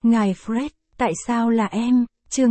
Ngài Fred, tại sao là em? Chương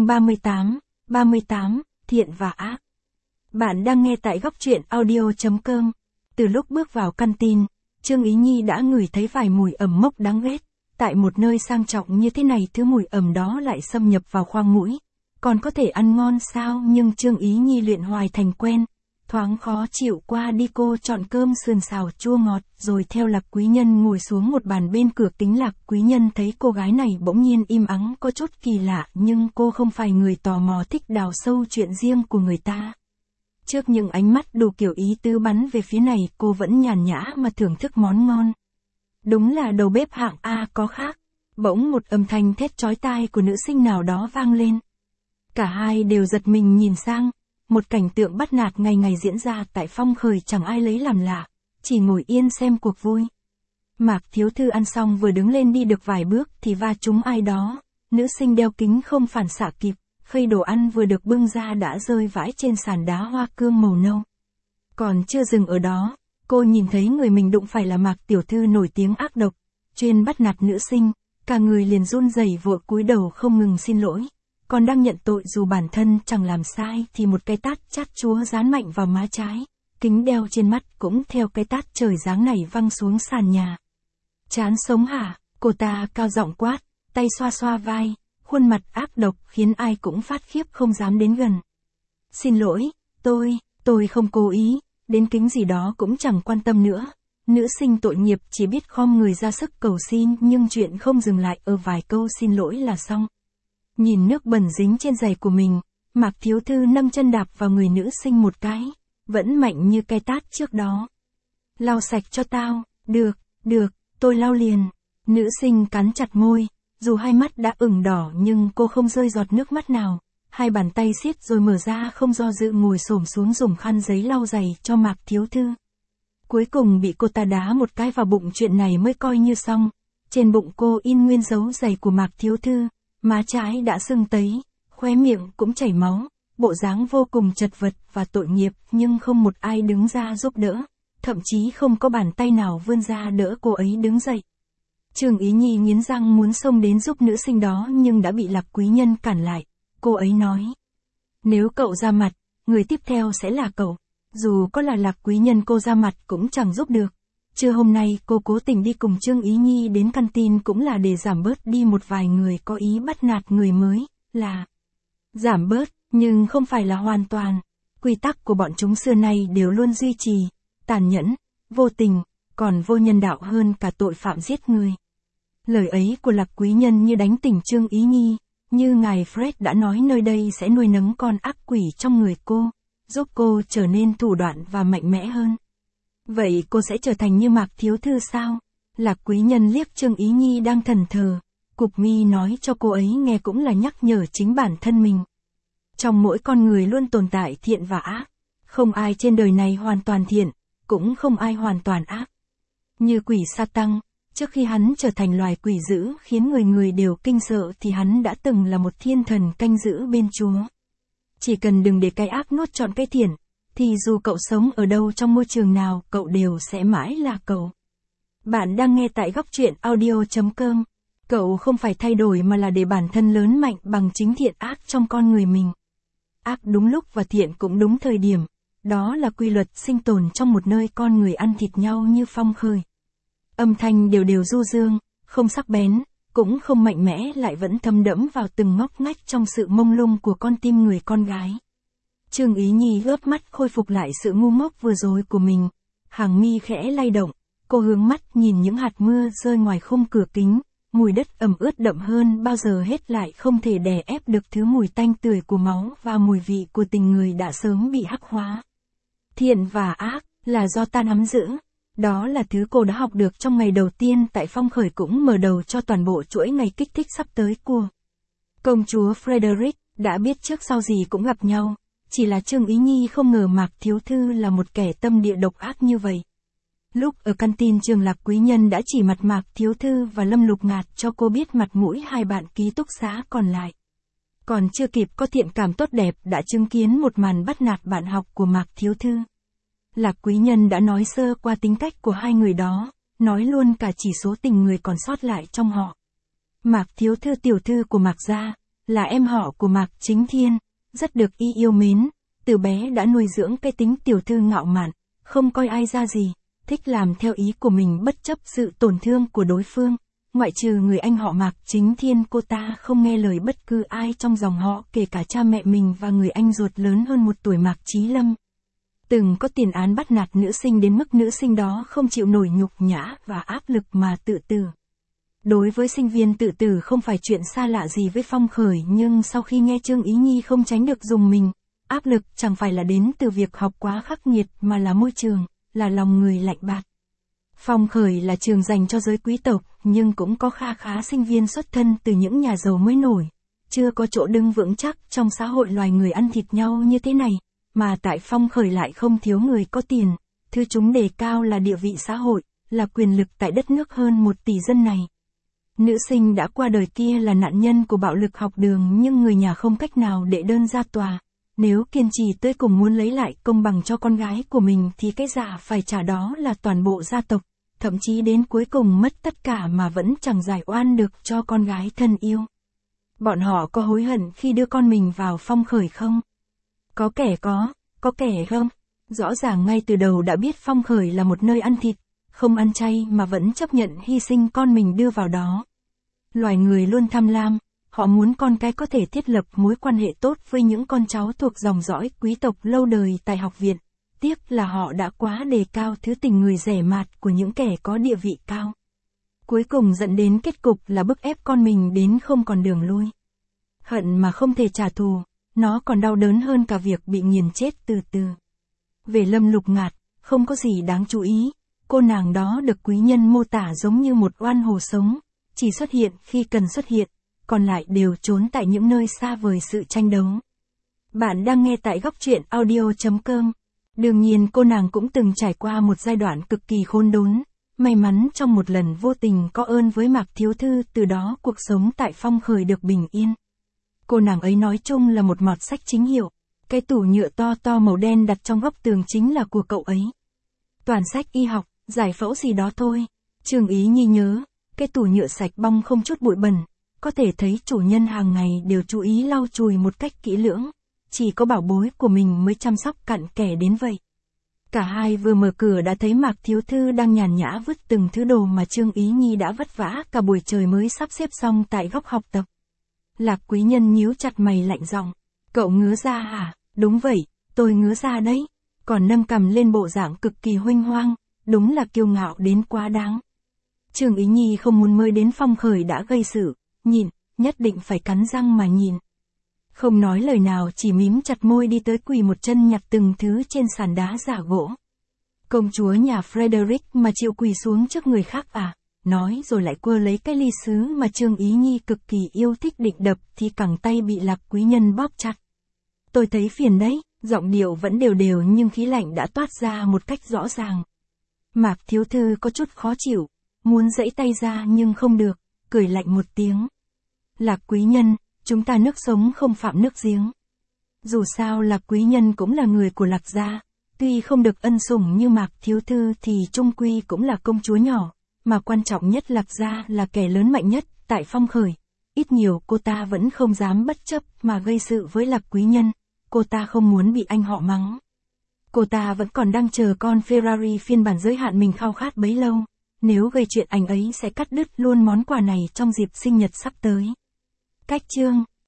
38, Thiện và ác. Bạn đang nghe tại góc truyện audio.com. Từ lúc bước vào căn tin, Trương Ý Nhi đã ngửi thấy vài mùi ẩm mốc đáng ghét. Tại một nơi sang trọng như thế này, thứ mùi ẩm đó lại xâm nhập vào khoang mũi. Còn có thể ăn ngon sao? Nhưng Trương Ý Nhi luyện hoài thành quen. Thoáng khó chịu qua đi, cô chọn cơm sườn xào chua ngọt, rồi theo Lạc Quý Nhân ngồi xuống một bàn bên cửa kính. Lạc Quý Nhân thấy cô gái này bỗng nhiên im ắng có chút kỳ lạ, nhưng cô không phải người tò mò thích đào sâu chuyện riêng của người ta. Trước những ánh mắt đủ kiểu ý tứ bắn về phía này, cô vẫn nhàn nhã mà thưởng thức món ngon. Đúng là đầu bếp hạng A có khác. Bỗng một âm thanh thét chói tai của nữ sinh nào đó vang lên. Cả hai đều giật mình nhìn sang. Một cảnh tượng bắt nạt ngày ngày diễn ra tại Phong Khởi, chẳng ai lấy làm lạ, chỉ ngồi yên xem cuộc vui. Mạc Thiếu Thư ăn xong vừa đứng lên đi được vài bước thì va trúng ai đó. Nữ sinh đeo kính không phản xạ kịp, khay đồ ăn vừa được bưng ra đã rơi vãi trên sàn đá hoa cương màu nâu. Còn chưa dừng ở đó, cô nhìn thấy người mình đụng phải là Mạc Tiểu Thư nổi tiếng ác độc, chuyên bắt nạt nữ sinh, cả người liền run rẩy vội cúi đầu không ngừng xin lỗi. Còn đang nhận tội dù bản thân chẳng làm sai thì một cái tát chát chúa giáng mạnh vào má trái. Kính đeo trên mắt cũng theo cái tát trời giáng này văng xuống sàn nhà. Chán sống hả? Cô ta cao giọng quát, tay xoa xoa vai, khuôn mặt ác độc khiến ai cũng phát khiếp không dám đến gần. Xin lỗi, tôi không cố ý, đến kính gì đó cũng chẳng quan tâm nữa. Nữ sinh tội nghiệp chỉ biết khom người ra sức cầu xin, nhưng chuyện không dừng lại ở vài câu xin lỗi là xong. Nhìn nước bẩn dính trên giày của mình, Mạc Thiếu Thư nâng chân đạp vào người nữ sinh một cái, vẫn mạnh như cái tát trước đó. Lau sạch cho tao. Được, tôi lau liền. Nữ sinh cắn chặt môi, dù hai mắt đã ửng đỏ nhưng cô không rơi giọt nước mắt nào. Hai bàn tay siết rồi mở ra không do dự ngồi xổm xuống dùng khăn giấy lau giày cho Mạc Thiếu Thư. Cuối cùng bị cô ta đá một cái vào bụng, chuyện này mới coi như xong. Trên bụng cô in nguyên dấu giày của Mạc Thiếu Thư. Má trái đã sưng tấy, khóe miệng cũng chảy máu, bộ dáng vô cùng chật vật và tội nghiệp, nhưng không một ai đứng ra giúp đỡ, thậm chí không có bàn tay nào vươn ra đỡ cô ấy đứng dậy. Trương Ý Nhi nghiến răng muốn xông đến giúp nữ sinh đó nhưng đã bị Lạc Quý Nhân cản lại. Cô ấy nói, nếu cậu ra mặt, người tiếp theo sẽ là cậu. Dù có là Lạc Quý Nhân cô ra mặt cũng chẳng giúp được. Trưa hôm nay cô cố tình đi cùng Trương Ý Nhi đến căn tin cũng là để giảm bớt đi một vài người có ý bắt nạt người mới, là giảm bớt, nhưng không phải là hoàn toàn. Quy tắc của bọn chúng xưa nay đều luôn duy trì, tàn nhẫn, vô tình, còn vô nhân đạo hơn cả tội phạm giết người. Lời ấy của Lạc Quý Nhân như đánh tỉnh Trương Ý Nhi, như ngài Fred đã nói, nơi đây sẽ nuôi nấng con ác quỷ trong người cô, giúp cô trở nên thủ đoạn và mạnh mẽ hơn. Vậy cô sẽ trở thành như Mạc Thiếu Thư sao? Lạc Quý Nhân liếc Trương Ý Nhi đang thẫn thờ, cụp mi nói cho cô ấy nghe cũng là nhắc nhở chính bản thân mình. Trong mỗi con người luôn tồn tại thiện và ác, không ai trên đời này hoàn toàn thiện, cũng không ai hoàn toàn ác. Như quỷ Sa Tăng, trước khi hắn trở thành loài quỷ dữ khiến người người đều kinh sợ thì hắn đã từng là một thiên thần canh giữ bên Chúa. Chỉ cần đừng để cái ác nuốt trọn cái thiện, thì dù cậu sống ở đâu trong môi trường nào, cậu đều sẽ mãi là cậu. Bạn đang nghe tại góc truyện audio.com. Cậu không phải thay đổi mà là để bản thân lớn mạnh bằng chính thiện ác trong con người mình. Ác đúng lúc và thiện cũng đúng thời điểm. Đó là quy luật sinh tồn trong một nơi con người ăn thịt nhau như Phong Khởi. Âm thanh đều đều du dương, không sắc bén, cũng không mạnh mẽ, lại vẫn thấm đẫm vào từng ngóc ngách trong sự mông lung của con tim người con gái. Trương Ý Nhi ướp mắt khôi phục lại sự ngu ngốc vừa rồi của mình. Hàng mi khẽ lay động, cô hướng mắt nhìn những hạt mưa rơi ngoài khung cửa kính, mùi đất ẩm ướt đậm hơn bao giờ hết, lại không thể đè ép được thứ mùi tanh tưởi của máu và mùi vị của tình người đã sớm bị hắc hóa. Thiện và ác là do ta nắm giữ. Đó là thứ cô đã học được trong ngày đầu tiên tại Phong Khởi, cũng mở đầu cho toàn bộ chuỗi ngày kích thích sắp tới của công chúa Frederick. Đã biết trước sau gì cũng gặp nhau. Chỉ là Trương Ý Nhi không ngờ Mạc Thiếu Thư là một kẻ tâm địa độc ác như vậy. Lúc ở căn tin trường, Lạc Quý Nhân đã chỉ mặt Mạc Thiếu Thư và Lâm Lục Ngạt cho cô biết mặt mũi hai bạn ký túc xá còn lại. Còn chưa kịp có thiện cảm tốt đẹp đã chứng kiến một màn bắt nạt bạn học của Mạc Thiếu Thư. Lạc Quý Nhân đã nói sơ qua tính cách của hai người đó, nói luôn cả chỉ số tình người còn sót lại trong họ. Mạc Thiếu Thư tiểu thư của Mạc gia, là em họ của Mạc Chính Thiên, rất được y yêu mến, từ bé đã nuôi dưỡng cái tính tiểu thư ngạo mạn, không coi ai ra gì, thích làm theo ý của mình bất chấp sự tổn thương của đối phương. Ngoại trừ người anh họ Mạc Chính Thiên, cô ta không nghe lời bất cứ ai trong dòng họ, kể cả cha mẹ mình và người anh ruột lớn hơn 1 tuổi Mạc Chí Lâm. Từng có tiền án bắt nạt nữ sinh đến mức nữ sinh đó không chịu nổi nhục nhã và áp lực mà tự tử. Đối với sinh viên tự tử không phải chuyện xa lạ gì với Phong Khởi, nhưng sau khi nghe Trương Ý Nhi không tránh được rùng mình. Áp lực chẳng phải là đến từ việc học quá khắc nghiệt mà là môi trường, là lòng người lạnh bạc. Phong Khởi là trường dành cho giới quý tộc, nhưng cũng có kha khá sinh viên xuất thân từ những nhà giàu mới nổi. Chưa có chỗ đứng vững chắc trong xã hội loài người ăn thịt nhau như thế này, mà tại Phong Khởi lại không thiếu người có tiền. Thứ chúng đề cao là địa vị xã hội, là quyền lực tại đất nước hơn 1 tỷ dân này. Nữ sinh đã qua đời kia là nạn nhân của bạo lực học đường, nhưng người nhà không cách nào đệ đơn ra tòa. Nếu kiên trì tới cùng muốn lấy lại công bằng cho con gái của mình thì cái giá phải trả đó là toàn bộ gia tộc, thậm chí đến cuối cùng mất tất cả mà vẫn chẳng giải oan được cho con gái thân yêu. Bọn họ có hối hận khi đưa con mình vào Phong Khởi không? Có kẻ không? Rõ ràng ngay từ đầu đã biết Phong Khởi là một nơi ăn thịt, không ăn chay mà vẫn chấp nhận hy sinh con mình đưa vào đó. Loài người luôn tham lam. Họ muốn con cái có thể thiết lập mối quan hệ tốt với những con cháu thuộc dòng dõi quý tộc lâu đời tại học viện. Tiếc là họ đã quá đề cao thứ tình người rẻ mạt của những kẻ có địa vị cao. Cuối cùng dẫn đến kết cục là bức ép con mình đến không còn đường lui. Hận mà không thể trả thù, nó còn đau đớn hơn cả việc bị nghiền chết từ từ. Về Lâm Lục Ngạt, không có gì đáng chú ý. Cô nàng đó được quý nhân mô tả giống như một oan hổ sống, chỉ xuất hiện khi cần xuất hiện. Còn lại đều trốn tại những nơi xa vời sự tranh đấu. Bạn đang nghe tại góc truyện audio.com. Đương nhiên cô nàng cũng từng trải qua một giai đoạn cực kỳ khốn đốn. May mắn trong một lần vô tình có ơn với Mạc Thiếu Thư, từ đó cuộc sống tại Phong Khởi được bình yên. Cô nàng ấy nói chung là một mọt sách chính hiệu. Cái tủ nhựa to màu đen đặt trong góc tường chính là của cậu ấy. Toàn sách y học, giải phẫu gì đó thôi. Trương Ý Nhi nhớ, cái tủ nhựa sạch bong không chút bụi bẩn. Có thể thấy chủ nhân hàng ngày đều chú ý lau chùi một cách kỹ lưỡng. Chỉ có bảo bối của mình mới chăm sóc cặn kẽ đến vậy. Cả hai vừa mở cửa đã thấy Mạc Thiếu Thư đang nhàn nhã vứt từng thứ đồ mà Trương Ý Nhi đã vất vả cả buổi trời mới sắp xếp xong tại góc học tập. Lạc quý nhân nhíu chặt mày lạnh giọng. Cậu ngứa ra hả? Đúng vậy, tôi ngứa ra đấy. Còn nâng cằm lên bộ dạng cực kỳ huênh hoang, đúng là kiêu ngạo đến quá đáng. Trương Ý Nhi không muốn mới đến Phong Khởi đã gây sự. Nhìn, nhất định phải cắn răng mà nhìn. Không nói lời nào, chỉ mím chặt môi đi tới quỳ một chân nhặt từng thứ trên sàn đá giả gỗ. Công chúa nhà Frederick mà chịu quỳ xuống trước người khác à? Nói rồi lại quơ lấy cái ly sứ mà Trương Ý Nhi cực kỳ yêu thích định đập thì cẳng tay bị Lạc quý nhân bóp chặt. Tôi thấy phiền đấy, giọng điệu vẫn đều nhưng khí lạnh đã toát ra một cách rõ ràng. Mạc Thiếu Thư có chút khó chịu, muốn giãy tay ra nhưng không được, cười lạnh một tiếng. Lạc quý nhân, chúng ta nước sống không phạm nước giếng. Dù sao Lạc quý nhân cũng là người của Lạc gia, tuy không được ân sủng như Mạc Thiếu Thư thì chung quy cũng là công chúa nhỏ, mà quan trọng nhất Lạc gia là kẻ lớn mạnh nhất tại Phong Khởi. Ít nhiều cô ta vẫn không dám bất chấp mà gây sự với Lạc quý nhân, cô ta không muốn bị anh họ mắng. Cô ta vẫn còn đang chờ con Ferrari phiên bản giới hạn mình khao khát bấy lâu. Nếu gây chuyện anh ấy sẽ cắt đứt luôn món quà này trong dịp sinh nhật sắp tới. Cách chương